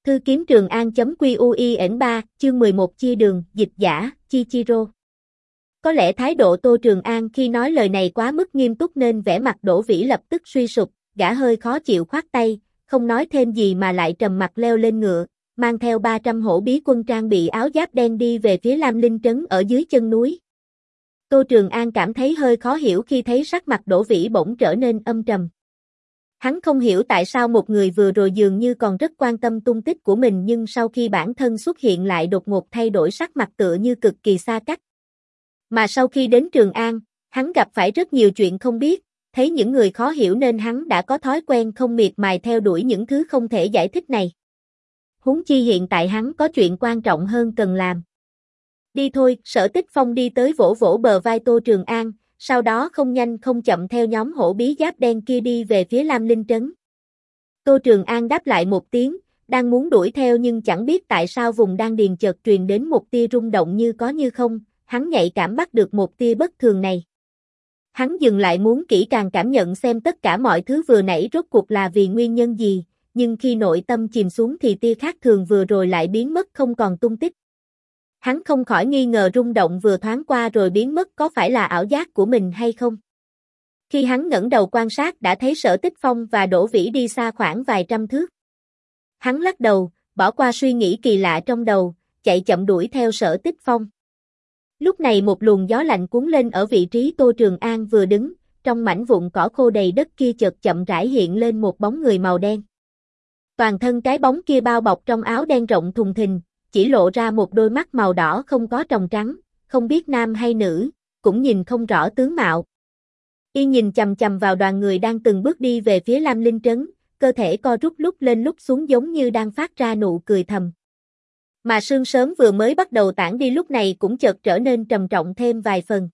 Thư kiếm Trường An.QUIN3, chương 11 chia đường, dịch giả, Chichiro. Có lẽ thái độ Tô Trường An khi nói lời này quá mức nghiêm túc nên vẻ mặt Đỗ Vĩ lập tức suy sụp, gã hơi khó chịu khoát tay, không nói thêm gì mà lại trầm mặt leo lên ngựa, mang theo 300 hổ bí quân trang bị áo giáp đen đi về phía Lam Linh Trấn ở dưới chân núi. Tô Trường An cảm thấy hơi khó hiểu khi thấy sắc mặt Đỗ Vĩ bỗng trở nên âm trầm. Hắn không hiểu tại sao một người vừa rồi dường như còn rất quan tâm tung tích của mình nhưng sau khi bản thân xuất hiện lại đột ngột thay đổi sắc mặt tựa như cực kỳ xa cách. Mà sau khi đến Trường An, hắn gặp phải rất nhiều chuyện không biết, thấy những người khó hiểu nên hắn đã có thói quen không miệt mài theo đuổi những thứ không thể giải thích này. Huống chi hiện tại hắn có chuyện quan trọng hơn cần làm. Đi thôi, Sở Tích Phong đi tới vỗ vỗ bờ vai Tô Trường An, sau đó không nhanh không chậm theo nhóm hổ bí giáp đen kia đi về phía Lam Linh Trấn. Tô Trường An đáp lại một tiếng, đang muốn đuổi theo nhưng chẳng biết tại sao vùng đan điền chợt truyền đến một tia rung động như có như không, hắn nhạy cảm bắt được một tia bất thường này. Hắn dừng lại muốn kỹ càng cảm nhận xem tất cả mọi thứ vừa nãy rốt cuộc là vì nguyên nhân gì, nhưng khi nội tâm chìm xuống thì tia khác thường vừa rồi lại biến mất không còn tung tích. Hắn không khỏi nghi ngờ rung động vừa thoáng qua rồi biến mất có phải là ảo giác của mình hay không. Khi hắn ngẩng đầu quan sát đã thấy Sở Tích Phong và Đỗ Vĩ đi xa khoảng vài trăm thước. Hắn lắc đầu, bỏ qua suy nghĩ kỳ lạ trong đầu, chạy chậm đuổi theo Sở Tích Phong. Lúc này một luồng gió lạnh cuốn lên ở vị trí Tô Trường An vừa đứng, trong mảnh vụn cỏ khô đầy đất kia chợt chậm rãi hiện lên một bóng người màu đen. Toàn thân cái bóng kia bao bọc trong áo đen rộng thùng thình, chỉ lộ ra một đôi mắt màu đỏ không có tròng trắng, không biết nam hay nữ, cũng nhìn không rõ tướng mạo. Y nhìn chằm chằm vào đoàn người đang từng bước đi về phía Lam Linh Trấn, cơ thể co rút lúc lên lúc xuống giống như đang phát ra nụ cười thầm. Mà sương sớm vừa mới bắt đầu tản đi lúc này cũng chợt trở nên trầm trọng thêm vài phần.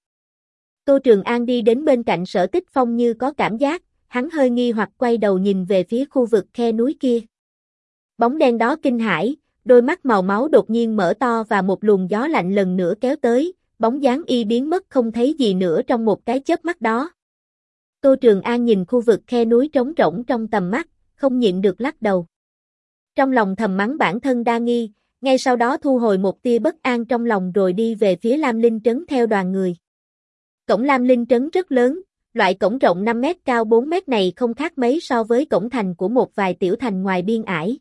Tô Trường An đi đến bên cạnh Sở Tích Phong như có cảm giác, hắn hơi nghi hoặc quay đầu nhìn về phía khu vực khe núi kia. Bóng đen đó kinh hãi, đôi mắt màu máu đột nhiên mở to và một luồng gió lạnh lần nữa kéo tới, bóng dáng y biến mất không thấy gì nữa trong một cái chớp mắt đó. Tô Trường An nhìn khu vực khe núi trống rỗng trong tầm mắt, không nhịn được lắc đầu. Trong lòng thầm mắng bản thân đa nghi, ngay sau đó thu hồi một tia bất an trong lòng rồi đi về phía Lam Linh Trấn theo đoàn người. Cổng Lam Linh Trấn rất lớn, loại cổng rộng 5 mét cao 4 mét này không khác mấy so với cổng thành của một vài tiểu thành ngoài biên ải.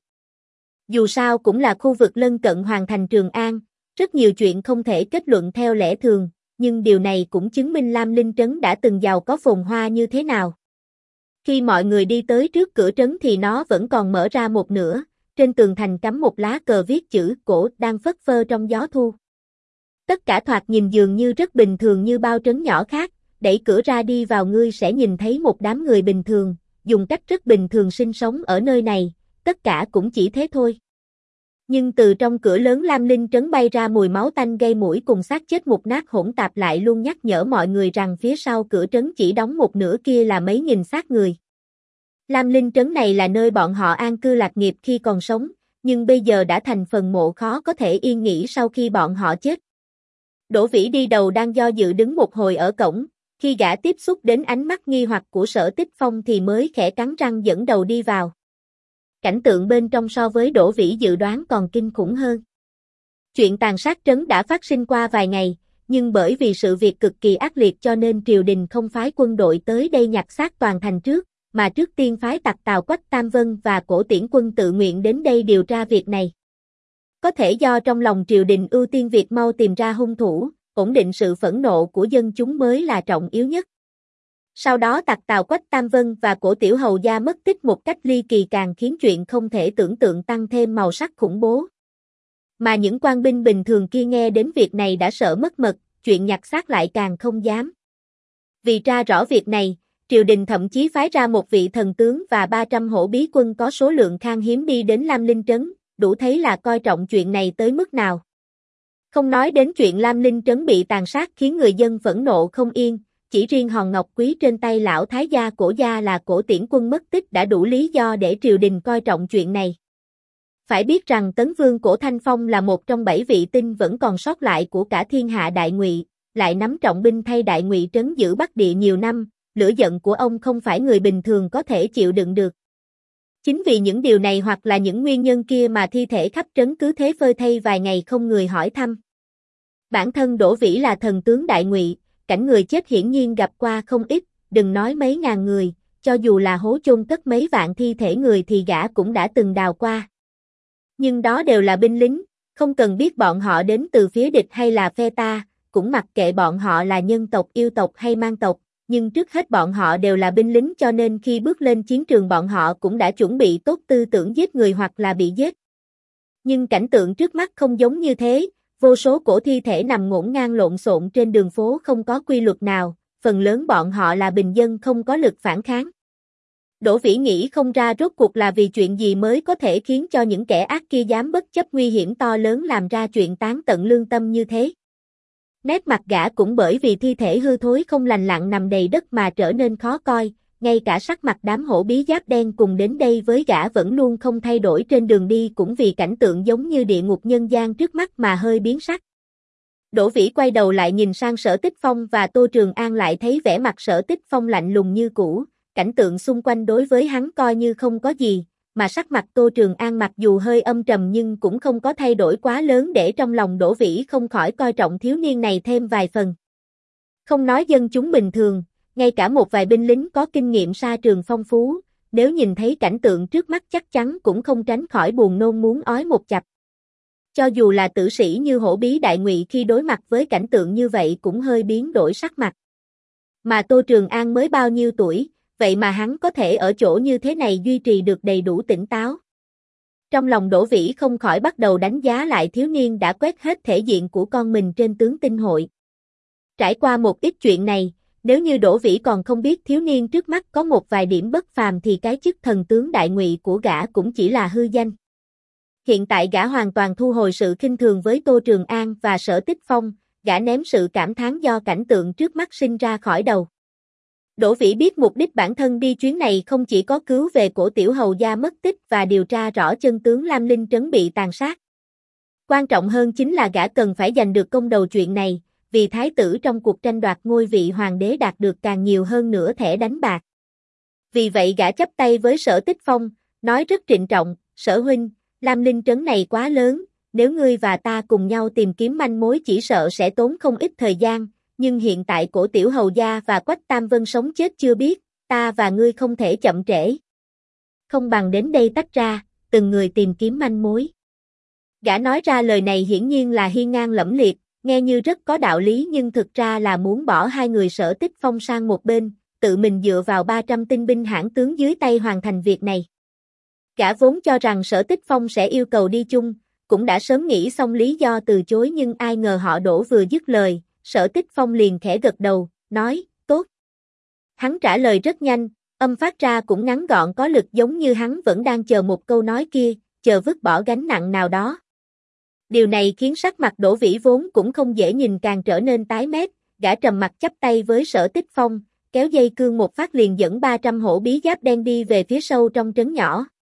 Dù sao cũng là khu vực lân cận hoàng thành Trường An, rất nhiều chuyện không thể kết luận theo lẽ thường, nhưng điều này cũng chứng minh Lam Linh Trấn đã từng giàu có phồn hoa như thế nào. Khi mọi người đi tới trước cửa trấn thì nó vẫn còn mở ra một nửa, trên tường thành cắm một lá cờ viết chữ cổ đang phất phơ trong gió thu. Tất cả thoạt nhìn dường như rất bình thường như bao trấn nhỏ khác, đẩy cửa ra đi vào ngươi sẽ nhìn thấy một đám người bình thường, dùng cách rất bình thường sinh sống ở nơi này, tất cả cũng chỉ thế thôi. Nhưng từ trong cửa lớn Lam Linh Trấn bay ra mùi máu tanh gây mũi cùng xác chết mục nát hỗn tạp lại luôn nhắc nhở mọi người rằng phía sau cửa trấn chỉ đóng một nửa kia là mấy nghìn xác người. Lam Linh Trấn này là nơi bọn họ an cư lạc nghiệp khi còn sống, nhưng bây giờ đã thành phần mộ khó có thể yên nghỉ sau khi bọn họ chết. Đỗ Vĩ đi đầu đang do dự đứng một hồi ở cổng, khi gã tiếp xúc đến ánh mắt nghi hoặc của Sở Tích Phong thì mới khẽ cắn răng dẫn đầu đi vào. Cảnh tượng bên trong so với Đỗ Vĩ dự đoán còn kinh khủng hơn. Chuyện tàn sát trấn đã phát sinh qua vài ngày, nhưng bởi vì sự việc cực kỳ ác liệt cho nên triều đình không phái quân đội tới đây nhặt xác toàn thành trước, mà trước tiên phái tặc Tào Quách Tam Vân và Cổ Tiễn Quân tự nguyện đến đây điều tra việc này. Có thể do trong lòng triều đình ưu tiên việc mau tìm ra hung thủ, ổn định sự phẫn nộ của dân chúng mới là trọng yếu nhất. Sau đó tặc Tào Quách Tam Vân và Cổ Tiểu Hầu gia mất tích một cách ly kỳ càng khiến chuyện không thể tưởng tượng tăng thêm màu sắc khủng bố. Mà những quan binh bình thường kia nghe đến việc này đã sợ mất mật, chuyện nhặt xác lại càng không dám. Vì tra rõ việc này, triều đình thậm chí phái ra một vị thần tướng và 300 hổ bí quân có số lượng khan hiếm đi đến Lam Linh Trấn, đủ thấy là coi trọng chuyện này tới mức nào. Không nói đến chuyện Lam Linh Trấn bị tàn sát khiến người dân phẫn nộ không yên, chỉ riêng hòn ngọc quý trên tay lão thái gia Cổ gia là Cổ Tiễn Quân mất tích đã đủ lý do để triều đình coi trọng chuyện này. Phải biết rằng Tấn Vương Cổ Thanh Phong là một trong 7 vị tinh vẫn còn sót lại của cả thiên hạ Đại Ngụy, lại nắm trọng binh thay Đại Ngụy trấn giữ Bắc Địa nhiều năm, lửa giận của ông không phải người bình thường có thể chịu đựng được. Chính vì những điều này hoặc là những nguyên nhân kia mà thi thể khắp trấn cứ thế phơi thây vài ngày không người hỏi thăm. Bản thân Đỗ Vĩ là thần tướng Đại Ngụy, cảnh người chết hiển nhiên gặp qua không ít, đừng nói mấy ngàn người, cho dù là hố chôn cất mấy vạn thi thể người thì gã cũng đã từng đào qua. Nhưng đó đều là binh lính, không cần biết bọn họ đến từ phía địch hay là phe ta, cũng mặc kệ bọn họ là nhân tộc yêu tộc hay mang tộc, nhưng trước hết bọn họ đều là binh lính cho nên khi bước lên chiến trường bọn họ cũng đã chuẩn bị tốt tư tưởng giết người hoặc là bị giết. Nhưng cảnh tượng trước mắt không giống như thế, vô số cổ thi thể nằm ngổn ngang lộn xộn trên đường phố không có quy luật nào, phần lớn bọn họ là bình dân không có lực phản kháng. Đỗ Vĩ nghĩ không ra rốt cuộc là vì chuyện gì mới có thể khiến cho những kẻ ác kia dám bất chấp nguy hiểm to lớn làm ra chuyện tán tận lương tâm như thế. Nét mặt gã cũng bởi vì thi thể hư thối không lành lặn nằm đầy đất mà trở nên khó coi, ngay cả sắc mặt đám hổ bí giáp đen cùng đến đây với gã vẫn luôn không thay đổi trên đường đi cũng vì cảnh tượng giống như địa ngục nhân gian trước mắt mà hơi biến sắc. Đỗ Vĩ quay đầu lại nhìn sang Sở Tích Phong và Tô Trường An lại thấy vẻ mặt Sở Tích Phong lạnh lùng như cũ, cảnh tượng xung quanh đối với hắn coi như không có gì, mà sắc mặt Tô Trường An mặc dù hơi âm trầm nhưng cũng không có thay đổi quá lớn để trong lòng Đỗ Vĩ không khỏi coi trọng thiếu niên này thêm vài phần. Không nói dân chúng bình thường, ngay cả một vài binh lính có kinh nghiệm sa trường phong phú, nếu nhìn thấy cảnh tượng trước mắt chắc chắn cũng không tránh khỏi buồn nôn muốn ói một chặp. Cho dù là tử sĩ như Hổ Bí Đại Ngụy khi đối mặt với cảnh tượng như vậy cũng hơi biến đổi sắc mặt. Mà Tô Trường An mới bao nhiêu tuổi, vậy mà hắn có thể ở chỗ như thế này duy trì được đầy đủ tỉnh táo. Trong lòng Đỗ Vĩ không khỏi bắt đầu đánh giá lại thiếu niên đã quét hết thể diện của con mình trên tướng tinh hội. Trải qua một ít chuyện này, nếu như Đỗ Vĩ còn không biết thiếu niên trước mắt có một vài điểm bất phàm thì cái chức thần tướng Đại Ngụy của gã cũng chỉ là hư danh. Hiện tại gã hoàn toàn thu hồi sự khinh thường với Tô Trường An và Sở Tích Phong, gã ném sự cảm thán do cảnh tượng trước mắt sinh ra khỏi đầu. Đỗ Vĩ biết mục đích bản thân đi chuyến này không chỉ có cứu về cổ tiểu hầu gia mất tích và điều tra rõ chân tướng Lam Linh trấn bị tàn sát. Quan trọng hơn chính là gã cần phải giành được công đầu chuyện này, vì thái tử trong cuộc tranh đoạt ngôi vị hoàng đế đạt được càng nhiều hơn nữa thẻ đánh bạc. Vì vậy gã chắp tay với Sở Tích Phong, nói rất trịnh trọng, Sở huynh, Lam Linh trấn này quá lớn, nếu ngươi và ta cùng nhau tìm kiếm manh mối chỉ sợ sẽ tốn không ít thời gian, nhưng hiện tại cổ tiểu hầu gia và Quách Tam Vân sống chết chưa biết, ta và ngươi không thể chậm trễ. Không bằng đến đây tách ra, từng người tìm kiếm manh mối. Gã nói ra lời này hiển nhiên là hiên ngang lẫm liệt, nghe như rất có đạo lý nhưng thực ra là muốn bỏ hai người Sở Tích Phong sang một bên, tự mình dựa vào 300 tinh binh hãn tướng dưới tay hoàn thành việc này. Gã vốn cho rằng Sở Tích Phong sẽ yêu cầu đi chung, cũng đã sớm nghĩ xong lý do từ chối nhưng ai ngờ họ Đỗ vừa dứt lời, Sở Tích Phong liền khẽ gật đầu, nói, tốt. Hắn trả lời rất nhanh, âm phát ra cũng ngắn gọn có lực giống như hắn vẫn đang chờ một câu nói kia, chờ vứt bỏ gánh nặng nào đó. Điều này khiến sắc mặt Đỗ Vĩ vốn cũng không dễ nhìn càng trở nên tái mét, gã trầm mặt chắp tay với Sở Tích Phong, kéo dây cương một phát liền dẫn 300 hổ bí giáp đen đi về phía sâu trong trấn nhỏ.